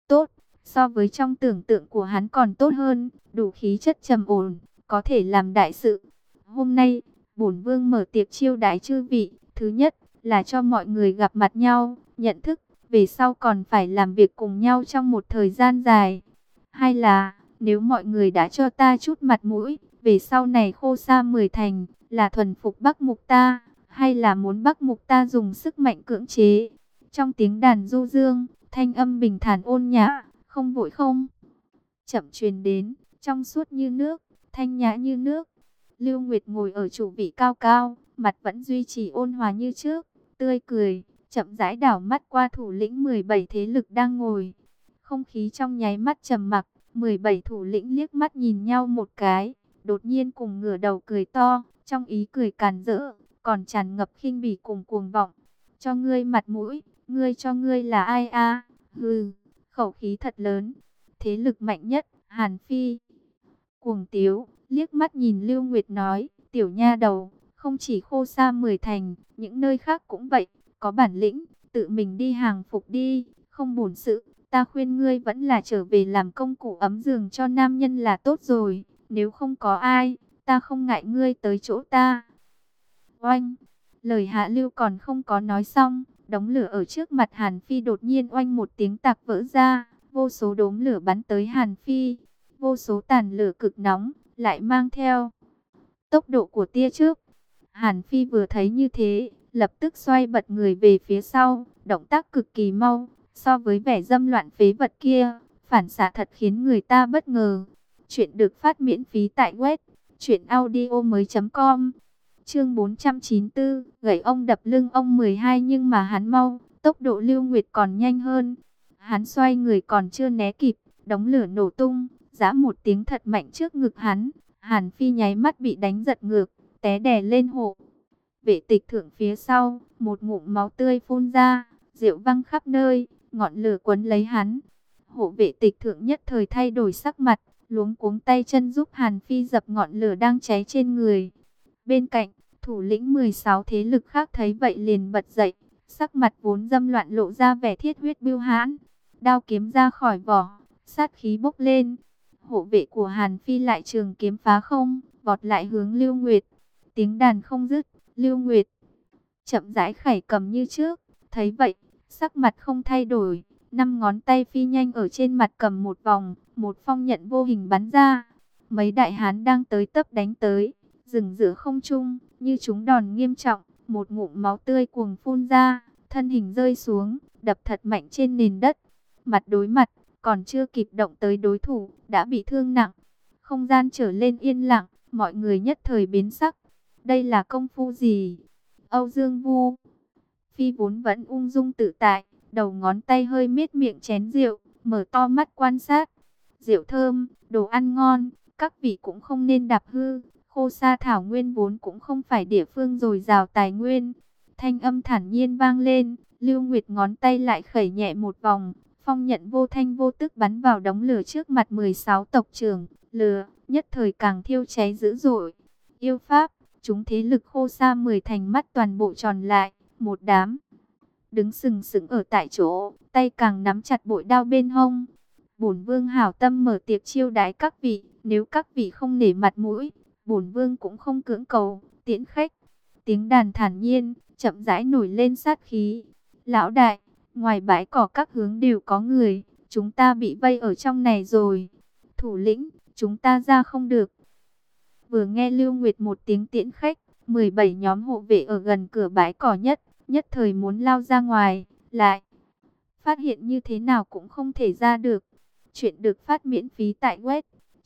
[SPEAKER 1] Tốt, so với trong tưởng tượng của hắn còn tốt hơn, đủ khí chất trầm ổn, có thể làm đại sự. Hôm nay, bổn vương mở tiệc chiêu đãi chư vị, thứ nhất là cho mọi người gặp mặt nhau, nhận thức, về sau còn phải làm việc cùng nhau trong một thời gian dài. Hay là, nếu mọi người đã cho ta chút mặt mũi, về sau này Khô Sa 10 thành, là thuần phục Bắc Mục ta, hay là muốn Bắc Mục ta dùng sức mạnh cưỡng chế. Trong tiếng đàn du dương, thanh âm bình thản ôn nhã, không vội không chậm truyền đến, trong suốt như nước, thanh nhã như nước. Lưu Nguyệt ngồi ở chủ vị cao cao, mặt vẫn duy trì ôn hòa như trước, tươi cười, chậm rãi đảo mắt qua thủ lĩnh 17 thế lực đang ngồi. Không khí trong nháy mắt trầm mặc, 17 thủ lĩnh liếc mắt nhìn nhau một cái, đột nhiên cùng ngửa đầu cười to, trong ý cười càn rỡ, còn tràn ngập khinh bỉ cùng cuồng vọng. Cho ngươi mặt mũi, ngươi cho ngươi là ai a? Hừ, khẩu khí thật lớn. Thế lực mạnh nhất, Hàn Phi cuồng tiếu, liếc mắt nhìn Lưu Nguyệt nói, tiểu nha đầu, không chỉ Khô Sa 10 thành, những nơi khác cũng vậy, có bản lĩnh, tự mình đi hàng phục đi, không bổn sự, ta khuyên ngươi vẫn là trở về làm công cụ ấm giường cho nam nhân là tốt rồi, nếu không có ai, ta không ngại ngươi tới chỗ ta. Oanh, lời hạ lưu còn không có nói xong, đống lửa ở trước mặt Hàn Phi đột nhiên oanh một tiếng tạc vỡ ra, vô số đốm lửa bắn tới Hàn Phi, vô số tàn lửa cực nóng, lại mang theo tốc độ của tia chớp. Hàn Phi vừa thấy như thế, lập tức xoay bật người về phía sau, động tác cực kỳ mau, so với vẻ dâm loạn phế vật kia, phản xạ thật khiến người ta bất ngờ. Chuyện được phát miễn phí tại web truyệnaudiomoi.com. Chương 494, gậy ông đập lưng ông 12, nhưng mà hắn mau, tốc độ Lưu Nguyệt còn nhanh hơn. Hắn xoay người còn chưa né kịp, đống lửa nổ tung, giã một tiếng thật mạnh trước ngực hắn. Hàn Phi nháy mắt bị đánh giật ngược, té đè lên hộ vệ tịch thượng phía sau, một ngụm máu tươi phun ra, rượu văng khắp nơi, ngọn lửa quấn lấy hắn. Hộ vệ tịch thượng nhất thời thay đổi sắc mặt, luống cuống tay chân giúp Hàn Phi dập ngọn lửa đang cháy trên người. Bên cạnh, thủ lĩnh 16 thế lực khác thấy vậy liền bật dậy, sắc mặt vốn dâm loạn lộ ra vẻ thiết huyết bưu hãn, đao kiếm ra khỏi vỏ, sát khí bốc lên. Hộ vệ của Hàn Phi lại trường kiếm phá không, vọt lại hướng Lưu Nguyệt. Tiếng đàn không dứt, Lưu Nguyệt chậm rãi khẩy cầm như trước, thấy vậy, sắc mặt không thay đổi, năm ngón tay phi nhanh ở trên mặt cầm một vòng, một phong nhận vô hình bắn ra. Mấy đại hán đang tới tấp đánh tới, dừng giữa không trung, như chúng đòn nghiêm trọng, một ngụm máu tươi cuồng phun ra, thân hình rơi xuống, đập thật mạnh trên nền đất. Mặt đối mặt, còn chưa kịp động tới đối thủ, đã bị thương nặng. Không gian trở lên yên lặng, mọi người nhất thời biến sắc. Đây là công phu gì? Âu Dương Vu Phi vốn vẫn ung dung tự tại, đầu ngón tay hơi miết miệng chén rượu, mở to mắt quan sát. Rượu thơm, đồ ăn ngon, các vị cũng không nên đạp hư. Khô Sa thảo nguyên vốn cũng không phải địa phương dồi dào tài nguyên. Thanh âm thản nhiên vang lên, Lưu Nguyệt ngón tay lại khẩy nhẹ một vòng, phong nhận vô thanh vô tức bắn vào đống lửa trước mặt 16 tộc trưởng. Lửa nhất thời càng thiêu cháy dữ dội. Yêu pháp, chúng thế lực Khô Sa 10 thành mắt toàn bộ tròn lại, một đám đứng sừng sững ở tại chỗ, tay càng nắm chặt bội đao bên hông. Bổn vương hảo tâm mở tiệc chiêu đãi các vị, nếu các vị không nể mặt mũi, bổn vương cũng không cưỡng cầu, tiễn khách. Tiếng đàn thản nhiên, chậm rãi nổi lên sát khí. Lão đại, ngoài bãi cỏ các hướng đều có người, chúng ta bị vây ở trong này rồi. Thủ lĩnh, chúng ta ra không được. Vừa nghe Lưu Nguyệt một tiếng tiễn khách, 17 nhóm hộ vệ ở gần cửa bãi cỏ nhất thời muốn lao ra ngoài, lại phát hiện như thế nào cũng không thể ra được. Chuyện được phát miễn phí tại web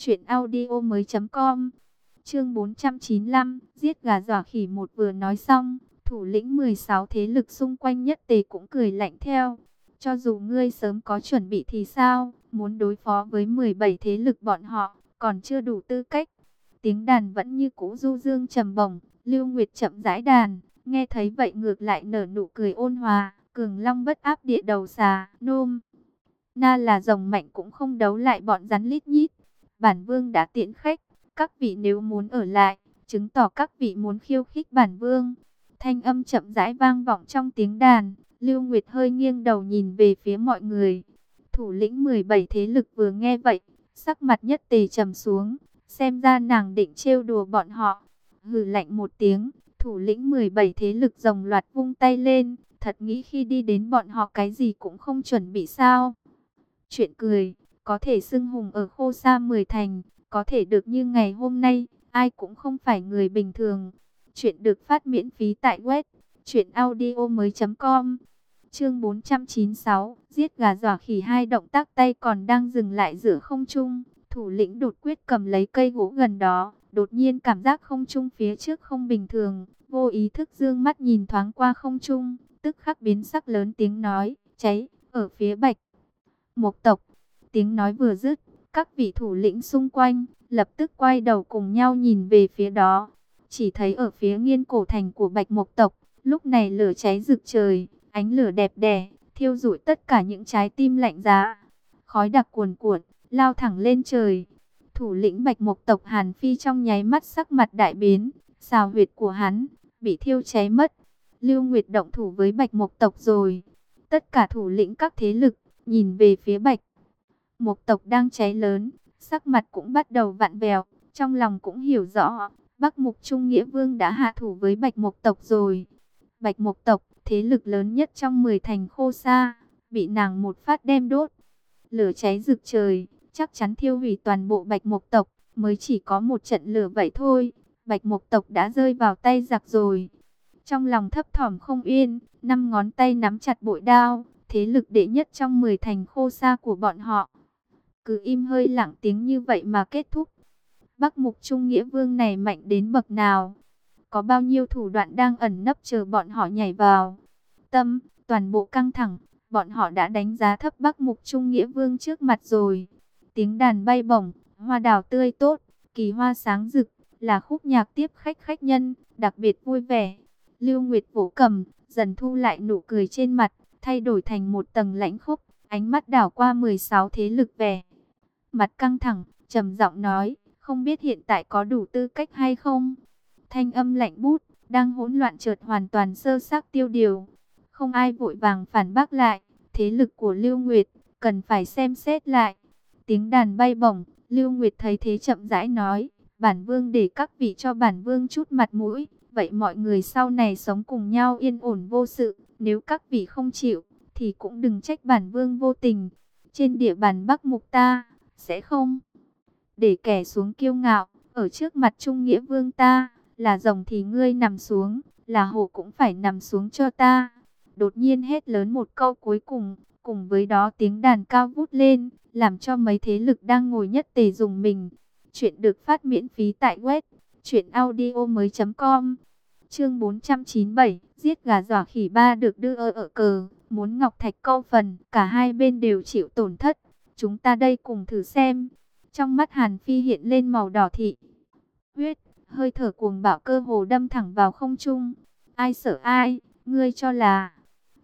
[SPEAKER 1] truyệnaudiomoi.com. Chương 495, giết gà dọa khỉ một vừa nói xong, thủ lĩnh 16 thế lực xung quanh nhất tề cũng cười lạnh theo. Cho dù ngươi sớm có chuẩn bị thì sao, muốn đối phó với 17 thế lực bọn họ, còn chưa đủ tư cách. Tiếng đàn vẫn như cũ du dương trầm bổng, Lưu Nguyệt chậm rãi đàn, nghe thấy vậy ngược lại nở nụ cười ôn hòa, cường long bất áp địa đầu xà, nôm na là rồng mạnh cũng không đấu lại bọn rắn lít nhít. Bản vương đã tiễn khách, các vị nếu muốn ở lại, chứng tỏ các vị muốn khiêu khích bản vương. Thanh âm chậm rãi vang vọng trong tiếng đàn, Lưu Nguyệt hơi nghiêng đầu nhìn về phía mọi người. Thủ lĩnh 17 thế lực vừa nghe vậy, sắc mặt nhất tề trầm xuống, xem ra nàng định trêu đùa bọn họ. Hừ lạnh một tiếng, thủ lĩnh 17 thế lực đồng loạt vung tay lên, thật nghĩ khi đi đến bọn họ cái gì cũng không chuẩn bị sao? Chuyện cười, có thể xưng hùng ở Khô Sa 10 thành, có thể được như ngày hôm nay, ai cũng không phải người bình thường. Chuyện được phát miễn phí tại web truyệnaudiomoi.com. Chương 496, giết gà dọa khỉ, hai động tác tay còn đang dừng lại giữa không trung, thủ lĩnh đột quyết cầm lấy cây gỗ gần đó, đột nhiên cảm giác không trung phía trước không bình thường, vô ý thức dương mắt nhìn thoáng qua không trung, tức khắc biến sắc lớn tiếng nói, cháy, ở phía Bạch Mộc tộc. Tiếng nói vừa dứt, các vị thủ lĩnh xung quanh lập tức quay đầu cùng nhau nhìn về phía đó. Chỉ thấy ở phía nghiên cổ thành của Bạch Mộc tộc, lúc này lửa cháy rực trời, ánh lửa đẹp đẽ, thiêu rụi tất cả những trái tim lạnh giá. Khói đặc cuồn cuộn, lao thẳng lên trời. Thủ lĩnh Bạch Mộc tộc Hàn Phi trong nháy mắt sắc mặt đại biến, xào huyệt của hắn bị thiêu cháy mất. Lưu Nguyệt động thủ với Bạch Mộc tộc rồi. Tất cả thủ lĩnh các thế lực nhìn về phía Bạch Mộc tộc đang cháy lớn, sắc mặt cũng bắt đầu vặn vẹo, trong lòng cũng hiểu rõ, Bắc Mục Trung Nghĩa Vương đã hạ thủ với Bạch Mộc tộc rồi. Bạch Mộc tộc, thế lực lớn nhất trong 10 thành Khô Sa, bị nàng một phát đem đốt. Lửa cháy rực trời, chắc chắn thiêu hủy toàn bộ Bạch Mộc tộc, mới chỉ có một trận lửa vậy thôi, Bạch Mộc tộc đã rơi vào tay giặc rồi. Trong lòng thấp thỏm không yên, năm ngón tay nắm chặt bội đao, thế lực đệ nhất trong 10 thành Khô Sa của bọn họ. Cứ im hơi lặng tiếng như vậy mà kết thúc. Bắc Mục Trung Nghĩa Vương này mạnh đến bậc nào? Có bao nhiêu thủ đoạn đang ẩn nấp chờ bọn họ nhảy vào? Toàn bộ căng thẳng, bọn họ đã đánh giá thấp Bắc Mục Trung Nghĩa Vương trước mặt rồi. Tiếng đàn bay bổng, hoa đào tươi tốt, kỳ hoa sáng rực, là khúc nhạc tiếp khách nhân, đặc biệt vui vẻ. Lưu Nguyệt vỗ cầm, dần thu lại nụ cười trên mặt, thay đổi thành một tầng lãnh khốc, ánh mắt đảo qua 16 thế lực vẻ. Mặt căng thẳng, trầm giọng nói, không biết hiện tại có đủ tư cách hay không? Thanh âm lạnh bút, đang hỗn loạn chợt hoàn toàn sơ xác tiêu điều. Không ai vội vàng phản bác lại, thế lực của Lưu Nguyệt, cần phải xem xét lại. Tiếng đàn bay bổng, Lưu Nguyệt thấy thế chậm rãi nói, bản vương để các vị cho bản vương chút mặt mũi, vậy mọi người sau này sống cùng nhau yên ổn vô sự, nếu các vị không chịu, thì cũng đừng trách bản vương vô tình. Trên địa bàn Bắc Mục ta, sẽ không để kẻ xuống kiêu ngạo, ở trước mặt Trung Nghĩa Vương ta, là rồng thì ngươi nằm xuống, là hổ cũng phải nằm xuống cho ta. Đột nhiên hét lớn một câu cuối cùng, cùng với đó tiếng đàn cao vút lên, làm cho mấy thế lực đang ngồi nhất tề rùng mình. Chuyện được phát miễn phí tại web truyệnaudiomoi.com. Chương 497, giết gà dọa khỉ ba được đưa ở cờ, muốn ngọc thạch câu phần, cả hai bên đều chịu tổn thất. Chúng ta đây cùng thử xem. Trong mắt Hàn Phi hiện lên màu đỏ thị huyết, hơi thở cuồng bạo cơ hồ đâm thẳng vào không trung. Ai sợ ai, ngươi cho là...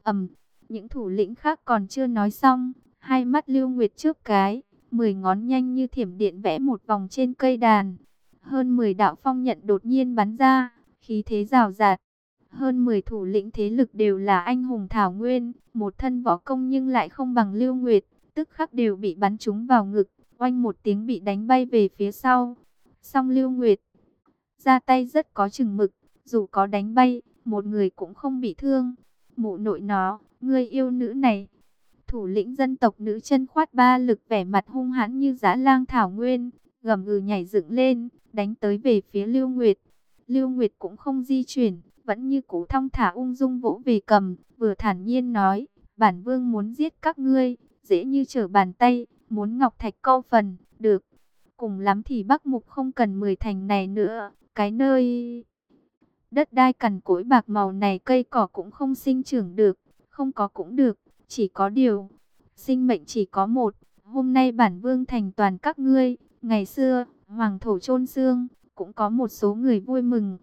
[SPEAKER 1] những thủ lĩnh khác còn chưa nói xong, hai mắt Lưu Nguyệt chớp cái, 10 ngón nhanh như thiểm điện vẽ một vòng trên cây đàn. Hơn 10 đạo phong nhận đột nhiên bắn ra, khí thế rào rạt. Hơn 10 thủ lĩnh thế lực đều là anh hùng thảo nguyên, một thân võ công nhưng lại không bằng Lưu Nguyệt, tức khắc đều bị bắn trúng vào ngực, oanh một tiếng bị đánh bay về phía sau. Song Lưu Nguyệt ra tay rất có chừng mực, dù có đánh bay, một người cũng không bị thương. Mụ nội nó, ngươi yêu nữ này. Thủ lĩnh dân tộc nữ chân khoát ba lực vẻ mặt hung hãn như dã lang thảo nguyên, gầm gừ nhảy dựng lên, đánh tới về phía Lưu Nguyệt. Lưu Nguyệt cũng không di chuyển, vẫn như cũ thong thả ung dung vỗ về cầm, vừa thản nhiên nói, bản vương muốn giết các ngươi, dễ như trở bàn tay, muốn ngọc thạch câu phần, được. Cùng lắm thì Bắc Mục không cần 10 thành này nữa, cái nơi đất đai cằn cỗi bạc màu này cây cỏ cũng không sinh trưởng được, không có cũng được, chỉ có điều, sinh mệnh chỉ có một, hôm nay bản vương thành toàn các ngươi, ngày xưa, hoàng thổ chôn xương, cũng có một số người vui mừng.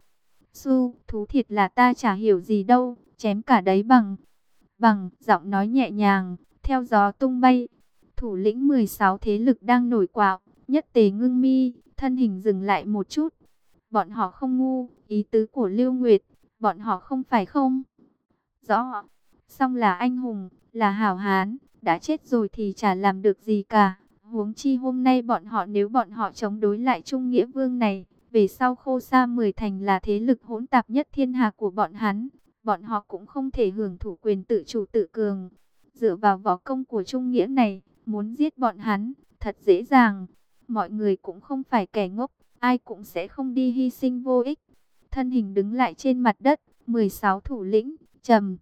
[SPEAKER 1] Thú thiệt là ta chả hiểu gì đâu, chém cả đấy bằng, giọng nói nhẹ nhàng, theo gió tung bay. Thủ lĩnh 16 thế lực đang nổi quạo, nhất tề ngưng mi, thân hình dừng lại một chút. Bọn họ không ngu, ý tứ của Lưu Nguyệt, bọn họ không phải không rõ. Song là anh hùng, là hảo hán, đã chết rồi thì chả làm được gì cả. Huống chi hôm nay nếu bọn họ chống đối lại Trung Nghĩa Vương này, về sau Khô Sa 10 thành là thế lực hỗn tạp nhất thiên hạ của bọn họ cũng không thể hưởng thụ quyền tự chủ tự cường. Dựa vào võ công của Trung Nghĩa này, muốn giết bọn hắn, thật dễ dàng. Mọi người cũng không phải kẻ ngốc, ai cũng sẽ không đi hy sinh vô ích. Thân hình đứng lại trên mặt đất, 16 thủ lĩnh, trầm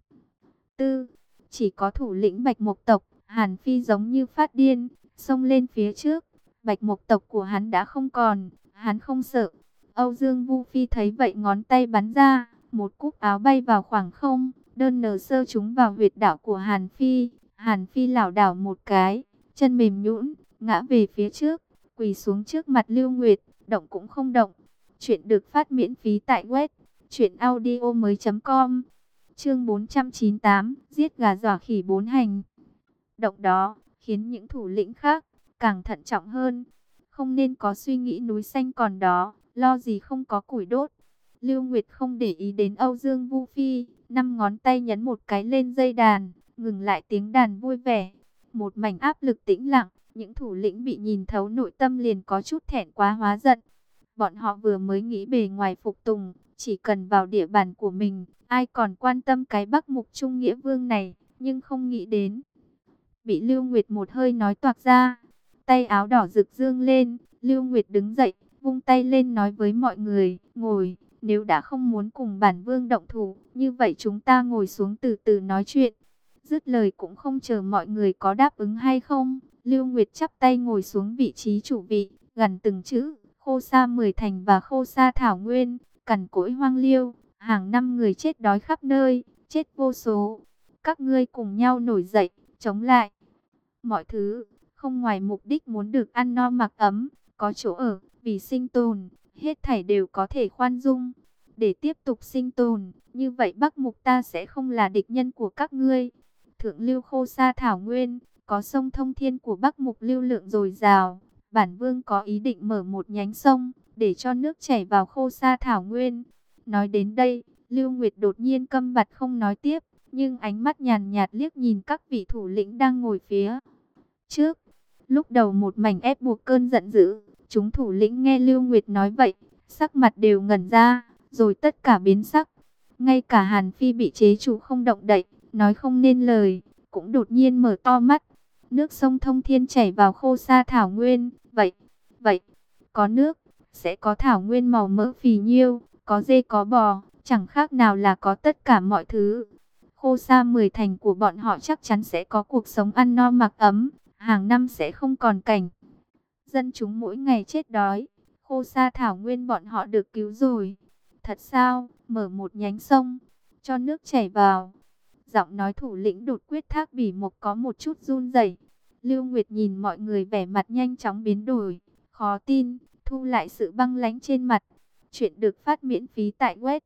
[SPEAKER 1] tư. Chỉ có thủ lĩnh Bạch Mộc tộc, Hàn Phi giống như phát điên, xông lên phía trước. Bạch Mộc tộc của hắn đã không còn, hắn không sợ. Âu Dương Vu Phi thấy vậy ngón tay bắn ra, một cúc áo bay vào khoảng không, đơn nở sơ trúng vào huyệt đạo của Hàn Phi. Hàn Phi lảo đảo một cái, chân mềm nhũn, ngã về phía trước, quỳ xuống trước mặt Lưu Nguyệt, động cũng không động. Chuyện được phát miễn phí tại web truyệnaudiomoi.com. Chương 498, giết gà dọa khỉ bốn hành. Động đó khiến những thủ lĩnh khác càng thận trọng hơn, không nên có suy nghĩ núi xanh còn đó, lo gì không có củi đốt. Lưu Nguyệt không để ý đến Âu Dương Vu Phi, 5 ngón tay nhấn một cái lên dây đàn, ngừng lại tiếng đàn vui vẻ. Một mảnh áp lực tĩnh lặng, những thủ lĩnh bị nhìn thấu nội tâm liền có chút thẹn quá hóa giận. Bọn họ vừa mới nghĩ bề ngoài phục tùng, chỉ cần vào địa bàn của mình, ai còn quan tâm cái Bắc Mục Trung Nghĩa Vương này, nhưng không nghĩ đến. Bị Lưu Nguyệt một hơi nói toạc ra, tay áo đỏ rực dương lên, Lưu Nguyệt đứng dậy, vung tay lên nói với mọi người, ngồi, nếu đã không muốn cùng bản vương động thủ, như vậy chúng ta ngồi xuống từ từ nói chuyện. Dứt lời cũng không chờ mọi người có đáp ứng hay không, Lưu Nguyệt chắp tay ngồi xuống vị trí chủ vị, gằn từng chữ, Khô Sa 10 thành và Khô Sa Thảo Nguyên, cằn cỗi hoang liêu, hàng năm người chết đói khắp nơi, chết vô số. Các ngươi cùng nhau nổi dậy, chống lại mọi thứ, không ngoài mục đích muốn được ăn no mặc ấm, có chỗ ở, vì sinh tồn, hết thảy đều có thể khoan dung. Để tiếp tục sinh tồn, như vậy Bắc Mục ta sẽ không là địch nhân của các ngươi. Thượng lưu Khô Sa Thảo Nguyên, có sông thông thiên của Bắc Mục lưu lượng dồi dào. Bản vương có ý định mở một nhánh sông, để cho nước chảy vào Khô Sa Thảo Nguyên. Nói đến đây, Lưu Nguyệt đột nhiên câm bặt không nói tiếp, nhưng ánh mắt nhàn nhạt liếc nhìn các vị thủ lĩnh đang ngồi phía trước. Lúc đầu một mảnh ép buộc cơn giận dữ, chúng thủ lĩnh nghe Lưu Nguyệt nói vậy, sắc mặt đều ngẩn ra, rồi tất cả biến sắc. Ngay cả Hàn Phi bị chế trụ không động đậy, nói không nên lời, cũng đột nhiên mở to mắt. Nước sông thông thiên chảy vào Khô Sa Thảo Nguyên, vậy, có nước, sẽ có thảo nguyên màu mỡ phì nhiêu, có dê có bò, chẳng khác nào là có tất cả mọi thứ. Khô Sa 10 thành của bọn họ chắc chắn sẽ có cuộc sống ăn no mặc ấm, hàng năm sẽ không còn cảnh dân chúng mỗi ngày chết đói. Khô Sa Thảo Nguyên bọn họ được cứu rồi. Thật sao? Mở một nhánh sông, cho nước chảy vào. Giọng nói thủ lĩnh đột quyết Thác Bỉ Mộc có một chút run rẩy. Lưu Nguyệt nhìn mọi người vẻ mặt nhanh chóng biến đổi, khó tin, thu lại sự băng lãnh trên mặt. Chuyện được phát miễn phí tại web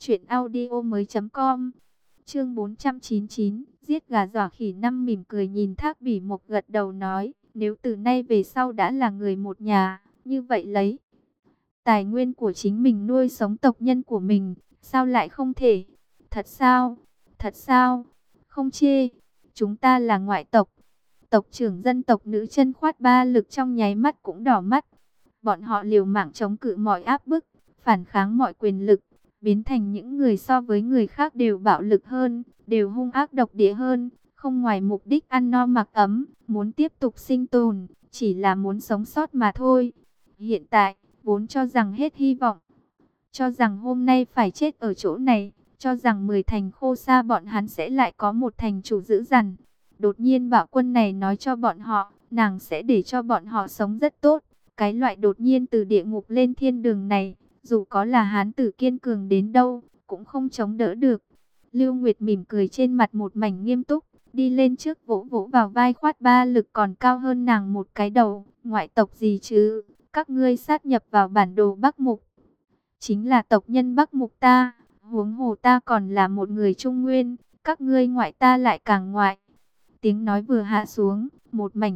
[SPEAKER 1] truyệnaudiomoi.com. Chương 499, giết gà dọa khỉ năm mỉm cười nhìn Thác Bỉ Mộc gật đầu nói, nếu từ nay về sau đã là người một nhà, như vậy lấy tài nguyên của chính mình nuôi sống tộc nhân của mình, sao lại không thể? Thật sao? Thật sao? Không chê, chúng ta là ngoại tộc. Tộc trưởng dân tộc nữ Chân Khoát Ba Lực trong nháy mắt cũng đỏ mắt. Bọn họ liều mạng chống cự mọi áp bức, phản kháng mọi quyền lực, biến thành những người so với người khác đều bạo lực hơn, đều hung ác độc địa hơn, không ngoài mục đích ăn no mặc ấm, muốn tiếp tục sinh tồn, chỉ là muốn sống sót mà thôi. Hiện tại, vốn cho rằng hết hy vọng, cho rằng hôm nay phải chết ở chỗ này, cho rằng 10 thành Khô Sa bọn hắn sẽ lại có một thành chủ dữ dằn. Đột nhiên Bạo Quân này nói cho bọn họ, nàng sẽ để cho bọn họ sống rất tốt. Cái loại đột nhiên từ địa ngục lên thiên đường này, dù có là hán tử kiên cường đến đâu, cũng không chống đỡ được. Lưu Nguyệt mỉm cười trên mặt một mảnh nghiêm túc, đi lên trước vỗ vỗ vào vai Khoát Ba Lực còn cao hơn nàng một cái đầu. Ngoại tộc gì chứ, các ngươi sát nhập vào bản đồ Bắc Mục, chính là tộc nhân Bắc Mục ta, huống hồ ta còn là một người Trung Nguyên, các ngươi ngoại ta lại càng ngoại. Tiếng nói vừa hạ xuống, một mảnh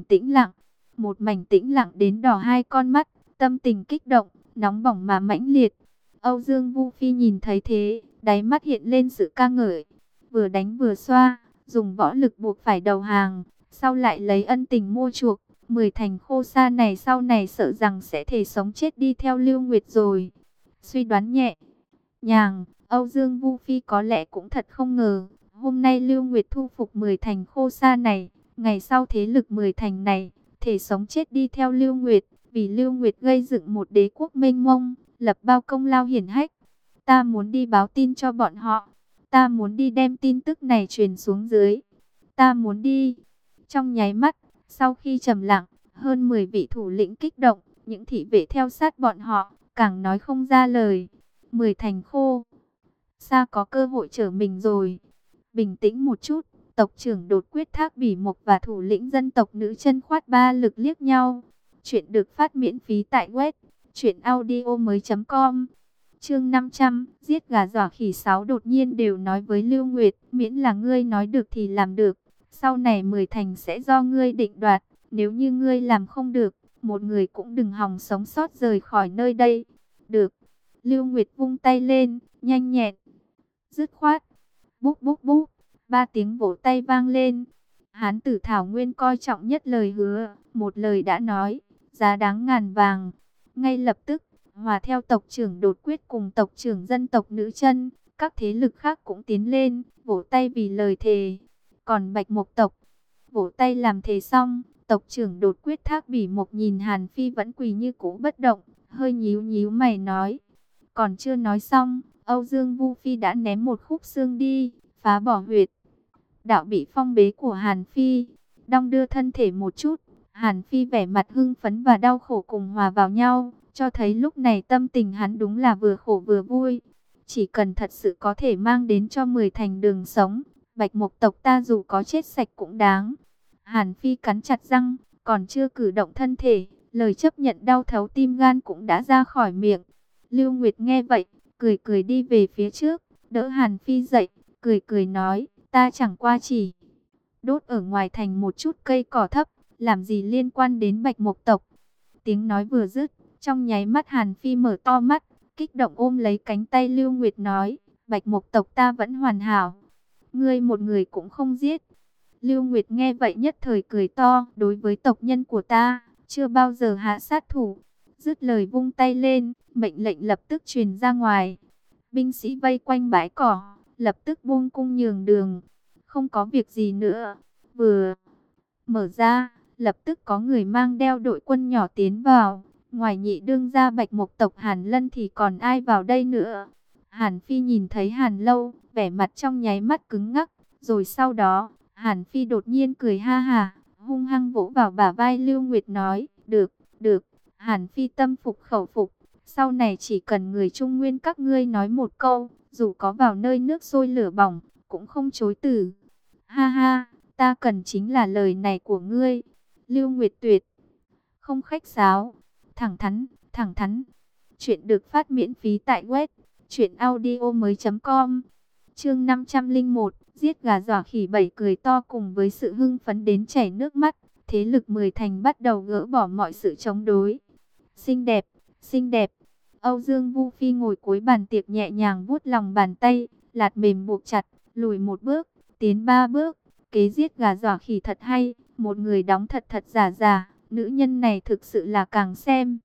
[SPEAKER 1] tĩnh lặng đến đỏ hai con mắt, tâm tình kích động, nóng bỏng mà mãnh liệt. Âu Dương Vu Phi nhìn thấy thế, đáy mắt hiện lên sự ca ngợi, vừa đánh vừa xoa, dùng võ lực buộc phải đầu hàng, sau lại lấy ân tình mua chuộc. 10 thành khô sa này sau này sợ rằng sẽ thể sống chết đi theo Lưu Nguyệt rồi. Suy đoán nhẹ nhàng, Âu Dương Vu Phi có lẽ cũng thật không ngờ, hôm nay Lưu Nguyệt thu phục 10 thành khô sa này, ngày sau thế lực 10 thành này, thể sống chết đi theo Lưu Nguyệt, vì Lưu Nguyệt gây dựng một đế quốc mênh mông, lập bao công lao hiển hách. Ta muốn đi báo tin cho bọn họ, ta muốn đi đem tin tức này truyền xuống dưới, ta muốn đi. Trong nháy mắt, sau khi trầm lặng, hơn 10 vị thủ lĩnh kích động, những thị vệ theo sát bọn họ, càng nói không ra lời. 10 thành khô sa có cơ hội trở mình rồi. Bình tĩnh một chút, tộc trưởng Đột Quyết Thác Bỉ Mộc và thủ lĩnh dân tộc nữ Chân Khoát Ba Lực liếc nhau. Chuyện được phát miễn phí tại web truyệnaudiomoi.com. Chương 500, giết gà dọa khỉ. 6 đột nhiên đều nói với Lưu Nguyệt, miễn là ngươi nói được thì làm được, sau này 10 thành sẽ do ngươi định đoạt, nếu như ngươi làm không được, một người cũng đừng hòng sống sót rời khỏi nơi đây. Được. Lưu Nguyệt vung tay lên, nhanh nhẹn, dứt khoát. Búp búp búp, 3 tiếng vỗ tay vang lên. Hán tử Thảo Nguyên coi trọng nhất lời hứa, một lời đã nói, giá đáng ngàn vàng. Ngay lập tức, hòa theo tộc trưởng Đột Quyết cùng tộc trưởng dân tộc nữ Chân, các thế lực khác cũng tiến lên, vỗ tay vì lời thề. Còn Bạch Mộc tộc, vỗ tay làm thề xong, tộc trưởng Đột Quyết Thác Bỉ Mộc nhìn Hàn Phi vẫn quỳ như cũ bất động, hơi nhíu nhíu mày nói. Còn chưa nói xong, Âu Dương Vu Phi đã ném một khúc xương đi, phá bỏ huyệt đạo bị phong bế của Hàn Phi. Đong đưa thân thể một chút, Hàn Phi vẻ mặt hưng phấn và đau khổ cùng hòa vào nhau, cho thấy lúc này tâm tình hắn đúng là vừa khổ vừa vui. Chỉ cần thật sự có thể mang đến cho 10 thành đường sống, Bạch Mộc tộc ta dù có chết sạch cũng đáng. Hàn Phi cắn chặt răng, còn chưa cử động thân thể, lời chấp nhận đau thấu tim gan cũng đã ra khỏi miệng. Lưu Nguyệt nghe vậy, cười cười đi về phía trước, đỡ Hàn Phi dậy, cười cười nói, ta chẳng qua chỉ đốt ở ngoài thành một chút cây cỏ thấp, làm gì liên quan đến Bạch Mộc tộc. Tiếng nói vừa dứt, trong nháy mắt Hàn Phi mở to mắt, kích động ôm lấy cánh tay Lưu Nguyệt nói, Bạch Mộc tộc ta vẫn hoàn hảo, ngươi một người cũng không giết. Lưu Nguyệt nghe vậy nhất thời cười to, đối với tộc nhân của ta, chưa bao giờ hạ sát thủ. Dứt lời vung tay lên, mệnh lệnh lập tức truyền ra ngoài. Binh sĩ vây quanh bãi cỏ, lập tức buông cung nhường đường. Không có việc gì nữa. Vừa mở ra, lập tức có người mang đeo đội quân nhỏ tiến vào. Ngoài nhị đương gia Bạch Mộc tộc Hàn Lân thì còn ai vào đây nữa. Hàn Phi nhìn thấy Hàn Lâu, vẻ mặt trong nháy mắt cứng ngắc. Rồi sau đó, Hàn Phi đột nhiên cười ha hả, hung hăng vỗ vào bả vai Lưu Nguyệt nói, được, được. Hàn Phi tâm phục khẩu phục, sau này chỉ cần người Trung Nguyên các ngươi nói một câu, dù có vào nơi nước sôi lửa bỏng, cũng không chối từ. Ha ha, ta cần chính là lời này của ngươi. Lưu Nguyệt tuyệt, không khách sáo, thẳng thắn, thẳng thắn. Chuyện được phát miễn phí tại web truyệnaudiomoi.com. Chương 501, giết gà dọa khỉ. Bảy cười to cùng với sự hưng phấn đến chảy nước mắt, thế lực 10 thành bắt đầu gỡ bỏ mọi sự chống đối. Xinh đẹp, xinh đẹp. Âu Dương Vu Phi ngồi cuối bàn tiệc nhẹ nhàng vuốt lòng bàn tay, lạt mềm buộc chặt, lùi một bước, tiến 3 bước. Kế giết gà dọa khỉ thật hay, một người đóng thật thật giả giả, nữ nhân này thực sự là càng xem